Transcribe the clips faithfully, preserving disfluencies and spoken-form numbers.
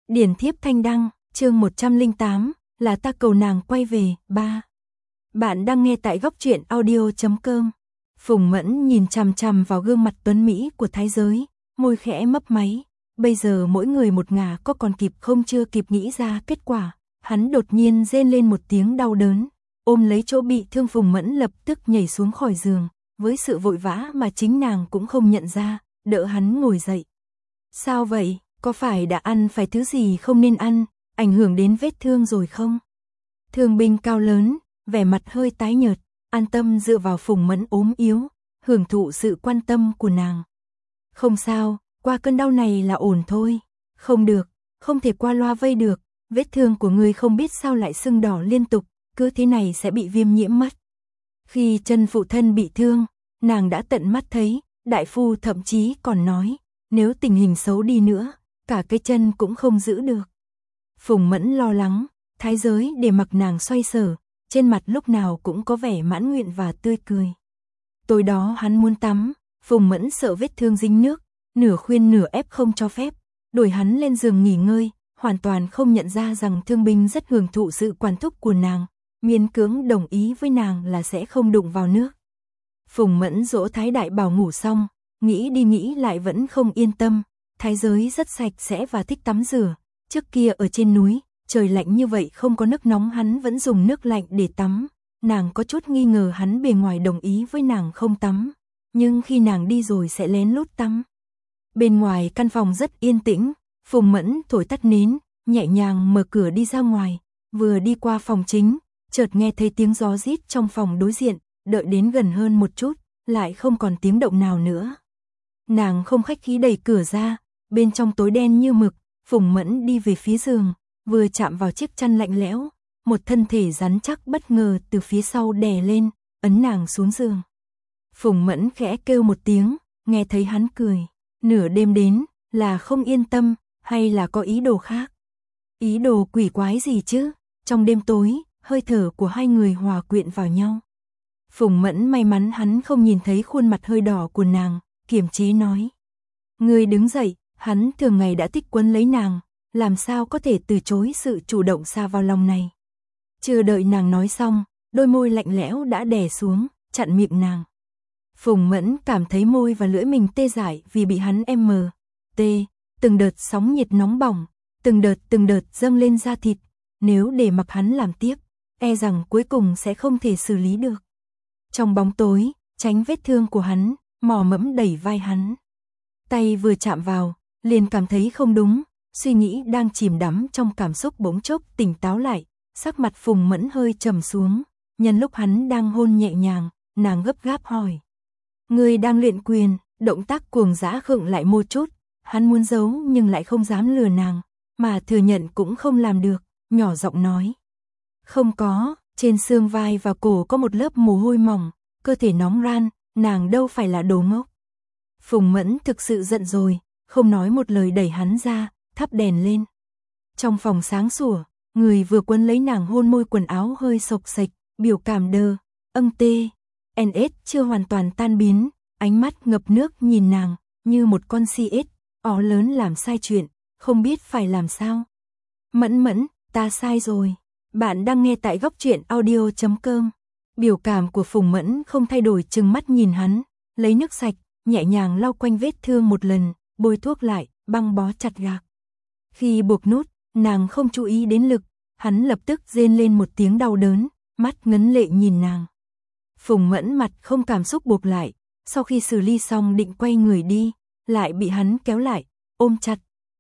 Điển thiếp thanh đăng, chương một trăm lẻ tám, là ta cầu nàng quay về, ba. Bạn đang nghe tại góc truyện audio chấm com. Phùng Mẫn nhìn chằm chằm vào gương mặt tuấn Mỹ của thái giới, môi khẽ mấp máy. Bây giờ mỗi người một ngả, có còn kịp không chưa kịp nghĩ ra kết quả. Hắn đột nhiên rên lên một tiếng đau đớn, ôm lấy chỗ bị thương. Phùng Mẫn lập tức nhảy xuống khỏi giường, với sự vội vã mà chính nàng cũng không nhận ra, đỡ hắn ngồi dậy. Sao vậy, có phải đã ăn phải thứ gì không nên ăn, ảnh hưởng đến vết thương rồi không? Thương binh cao lớn, vẻ mặt hơi tái nhợt, an tâm dựa vào Phùng Mẫn ốm yếu, hưởng thụ sự quan tâm của nàng. Không sao, qua cơn đau này là ổn thôi. Không được, không thể qua loa vây được, vết thương của ngươi không biết sao lại sưng đỏ liên tục, cứ thế này sẽ bị viêm nhiễm mất. Khi chân phụ thân bị thương, nàng đã tận mắt thấy, đại phu thậm chí còn nói, nếu tình hình xấu đi nữa, cả cái chân cũng không giữ được. Phùng Mẫn lo lắng, thái giới để mặc nàng xoay sở, trên mặt lúc nào cũng có vẻ mãn nguyện và tươi cười. Tối đó hắn muốn tắm, Phùng Mẫn sợ vết thương dính nước, nửa khuyên nửa ép không cho phép, đuổi hắn lên giường nghỉ ngơi, hoàn toàn không nhận ra rằng thương binh rất hưởng thụ sự quản thúc của nàng, miễn cưỡng đồng ý với nàng là sẽ không đụng vào nước. Phùng Mẫn dỗ Thái Đại Bảo ngủ xong, nghĩ đi nghĩ lại vẫn không yên tâm, thái giới rất sạch sẽ và thích tắm rửa, trước kia ở trên núi, trời lạnh như vậy không có nước nóng hắn vẫn dùng nước lạnh để tắm, nàng có chút nghi ngờ hắn bề ngoài đồng ý với nàng không tắm, nhưng khi nàng đi rồi sẽ lén lút tắm. Bên ngoài căn phòng rất yên tĩnh, Phùng Mẫn thổi tắt nến, nhẹ nhàng mở cửa đi ra ngoài, vừa đi qua phòng chính, chợt nghe thấy tiếng gió rít trong phòng đối diện, đợi đến gần hơn một chút, lại không còn tiếng động nào nữa. Nàng không khách khí đẩy cửa ra, bên trong tối đen như mực, Phùng Mẫn đi về phía giường, vừa chạm vào chiếc chăn lạnh lẽo, một thân thể rắn chắc bất ngờ từ phía sau đè lên, ấn nàng xuống giường. Phùng Mẫn khẽ kêu một tiếng, nghe thấy hắn cười, nửa đêm đến, là không yên tâm, hay là có ý đồ khác? Ý đồ quỷ quái gì chứ? Trong đêm tối, hơi thở của hai người hòa quyện vào nhau. Phùng Mẫn may mắn hắn không nhìn thấy khuôn mặt hơi đỏ của nàng, kiềm chế nói. Ngươi đứng dậy, hắn thường ngày đã thích quấn lấy nàng, làm sao có thể từ chối sự chủ động xa vào lòng này. Chưa đợi nàng nói xong, đôi môi lạnh lẽo đã đè xuống, chặn miệng nàng. Phùng Mẫn cảm thấy môi và lưỡi mình tê dại vì bị hắn em mờ, tê, từng đợt sóng nhiệt nóng bỏng, từng đợt từng đợt dâng lên da thịt, nếu để mặc hắn làm tiếp, e rằng cuối cùng sẽ không thể xử lý được. Trong bóng tối, tránh vết thương của hắn, mò mẫm đẩy vai hắn. Tay vừa chạm vào, liền cảm thấy không đúng, suy nghĩ đang chìm đắm trong cảm xúc bỗng chốc tỉnh táo lại, sắc mặt Phùng Mẫn hơi trầm xuống, nhân lúc hắn đang hôn nhẹ nhàng, nàng gấp gáp hỏi. Ngươi đang luyện quyền, động tác cuồng dã khựng lại một chút, hắn muốn giấu nhưng lại không dám lừa nàng, mà thừa nhận cũng không làm được, nhỏ giọng nói. Không có, trên xương vai và cổ có một lớp mồ hôi mỏng, cơ thể nóng ran, nàng đâu phải là đồ ngốc. Phùng Mẫn thực sự giận rồi, không nói một lời đẩy hắn ra, thắp đèn lên. Trong phòng sáng sủa, người vừa quấn lấy nàng hôn môi quần áo hơi xộc xệch, biểu cảm đơ, âng tê, en ét chưa hoàn toàn tan biến, ánh mắt ngập nước nhìn nàng, như một con si ếch, ó lớn làm sai chuyện, không biết phải làm sao. Mẫn Mẫn, ta sai rồi. Bạn đang nghe tại góc truyện audio chấm com. Biểu cảm của Phùng Mẫn không thay đổi, trừng mắt nhìn hắn, lấy nước sạch, nhẹ nhàng lau quanh vết thương một lần, bôi thuốc lại, băng bó chặt gạc. Khi buộc nút, nàng không chú ý đến lực, hắn lập tức rên lên một tiếng đau đớn, mắt ngấn lệ nhìn nàng. Phùng Mẫn mặt không cảm xúc buộc lại, sau khi xử lý xong định quay người đi, lại bị hắn kéo lại, ôm chặt.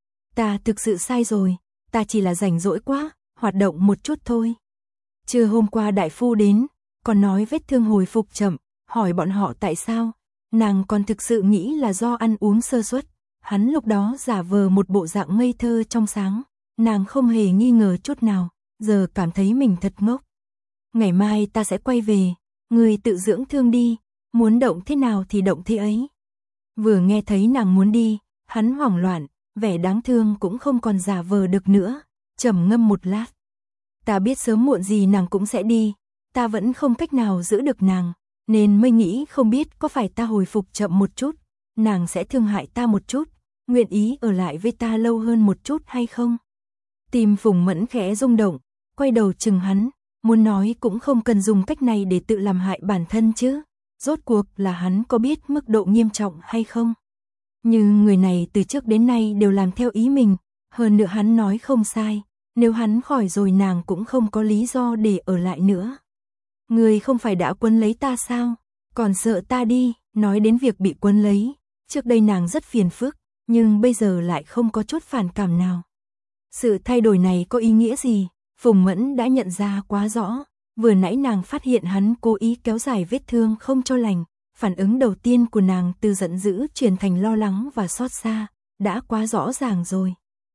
Ta thực sự sai rồi, ta chỉ là rảnh rỗi quá, hoạt động một chút thôi. Trưa hôm qua đại phu đến, còn nói vết thương hồi phục chậm, hỏi bọn họ tại sao, nàng còn thực sự nghĩ là do ăn uống sơ suất. Hắn lúc đó giả vờ một bộ dạng ngây thơ trong sáng, nàng không hề nghi ngờ chút nào, giờ cảm thấy mình thật ngốc. Ngày mai ta sẽ quay về, ngươi tự dưỡng thương đi, muốn động thế nào thì động thế ấy. Vừa nghe thấy nàng muốn đi, hắn hoảng loạn, vẻ đáng thương cũng không còn giả vờ được nữa, trầm ngâm một lát. Ta biết sớm muộn gì nàng cũng sẽ đi, ta vẫn không cách nào giữ được nàng, nên mới nghĩ không biết có phải ta hồi phục chậm một chút, nàng sẽ thương hại ta một chút, nguyện ý ở lại với ta lâu hơn một chút hay không. Tim Phùng Mẫn khẽ rung động, quay đầu chừng hắn, muốn nói cũng không cần dùng cách này để tự làm hại bản thân chứ. Rốt cuộc là hắn có biết mức độ nghiêm trọng hay không? Nhưng người này từ trước đến nay đều làm theo ý mình, hơn nữa hắn nói không sai, nếu hắn khỏi rồi nàng cũng không có lý do để ở lại nữa. Người không phải đã quấn lấy ta sao? Còn sợ ta đi, nói đến việc bị quấn lấy, trước đây nàng rất phiền phức, nhưng bây giờ lại không có chút phản cảm nào. Sự thay đổi này có ý nghĩa gì? Phùng Mẫn đã nhận ra quá rõ, vừa nãy nàng phát hiện hắn cố ý kéo dài vết thương không cho lành, phản ứng đầu tiên của nàng từ giận dữ chuyển thành lo lắng và xót xa, đã quá rõ ràng rồi.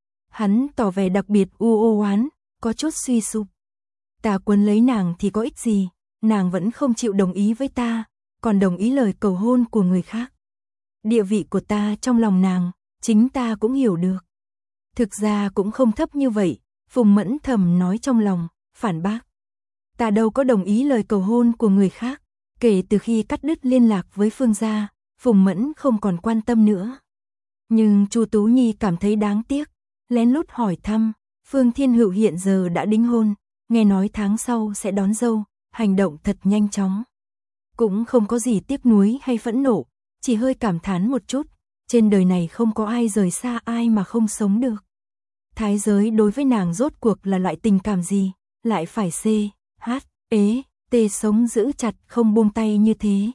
Hắn tỏ vẻ đặc biệt u ô oán, có chút suy sụp. Ta quấn lấy nàng thì có ích gì, nàng vẫn không chịu đồng ý với ta, còn đồng ý lời cầu hôn của người khác. Địa vị của ta trong lòng nàng, chính ta cũng hiểu được. Thực ra cũng không thấp như vậy, Phùng Mẫn thầm nói trong lòng, phản bác. Ta đâu có đồng ý lời cầu hôn của người khác, kể từ khi cắt đứt liên lạc với Phương gia, Phùng Mẫn không còn quan tâm nữa. Nhưng Chu Tú Nhi cảm thấy đáng tiếc, lén lút hỏi thăm, Phương Thiên Hữu hiện giờ đã đính hôn, nghe nói tháng sau sẽ đón dâu, hành động thật nhanh chóng. Cũng không có gì tiếc nuối hay phẫn nộ, chỉ hơi cảm thán một chút, trên đời này không có ai rời xa ai mà không sống được. Thái giới đối với nàng rốt cuộc là loại tình cảm gì, lại phải C, H, ế, T sống giữ chặt không buông tay như thế.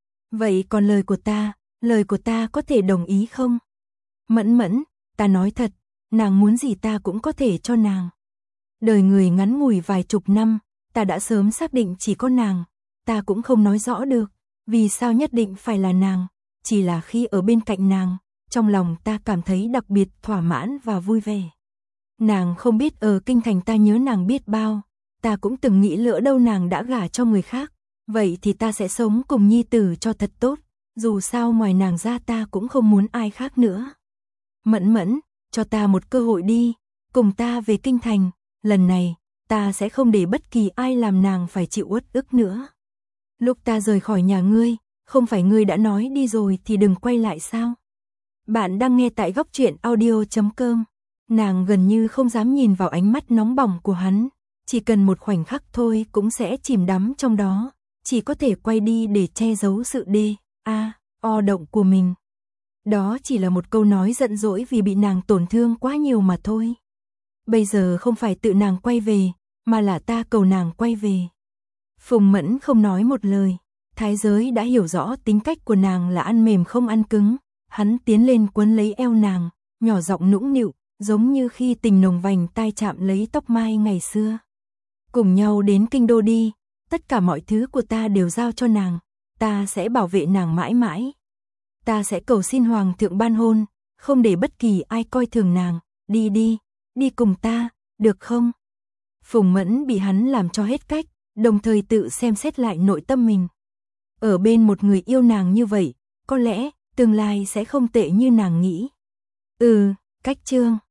Vậy còn lời của ta, lời của ta có thể đồng ý không? Mẫn Mẫn, ta nói thật, nàng muốn gì ta cũng có thể cho nàng. Đời người ngắn ngủi vài chục năm, ta đã sớm xác định chỉ có nàng, ta cũng không nói rõ được, vì sao nhất định phải là nàng, chỉ là khi ở bên cạnh nàng, trong lòng ta cảm thấy đặc biệt thỏa mãn và vui vẻ. Nàng không biết ở kinh thành ta nhớ nàng biết bao, ta cũng từng nghĩ lỡ đâu nàng đã gả cho người khác, vậy thì ta sẽ sống cùng nhi tử cho thật tốt, dù sao ngoài nàng ra ta cũng không muốn ai khác nữa. Mẫn Mẫn, cho ta một cơ hội đi, cùng ta về kinh thành, lần này, ta sẽ không để bất kỳ ai làm nàng phải chịu uất ức nữa. Lúc ta rời khỏi nhà ngươi, không phải ngươi đã nói đi rồi thì đừng quay lại sao? Bạn đang nghe tại góc truyện audio chấm com. Nàng gần như không dám nhìn vào ánh mắt nóng bỏng của hắn, chỉ cần một khoảnh khắc thôi cũng sẽ chìm đắm trong đó, chỉ có thể quay đi để che giấu sự đê, a, o động của mình. Đó chỉ là một câu nói giận dỗi vì bị nàng tổn thương quá nhiều mà thôi. Bây giờ không phải tự nàng quay về, mà là ta cầu nàng quay về. Phùng Mẫn không nói một lời, thái giới đã hiểu rõ tính cách của nàng là ăn mềm không ăn cứng, hắn tiến lên quấn lấy eo nàng, nhỏ giọng nũng nịu, giống như khi tình nồng vành tai chạm lấy tóc mai ngày xưa. Cùng nhau đến kinh đô đi, tất cả mọi thứ của ta đều giao cho nàng, ta sẽ bảo vệ nàng mãi mãi. Ta sẽ cầu xin hoàng thượng ban hôn, không để bất kỳ ai coi thường nàng, đi đi, đi cùng ta, được không? Phùng Mẫn bị hắn làm cho hết cách, đồng thời tự xem xét lại nội tâm mình. Ở bên một người yêu nàng như vậy, có lẽ tương lai sẽ không tệ như nàng nghĩ. Ừ, cách chương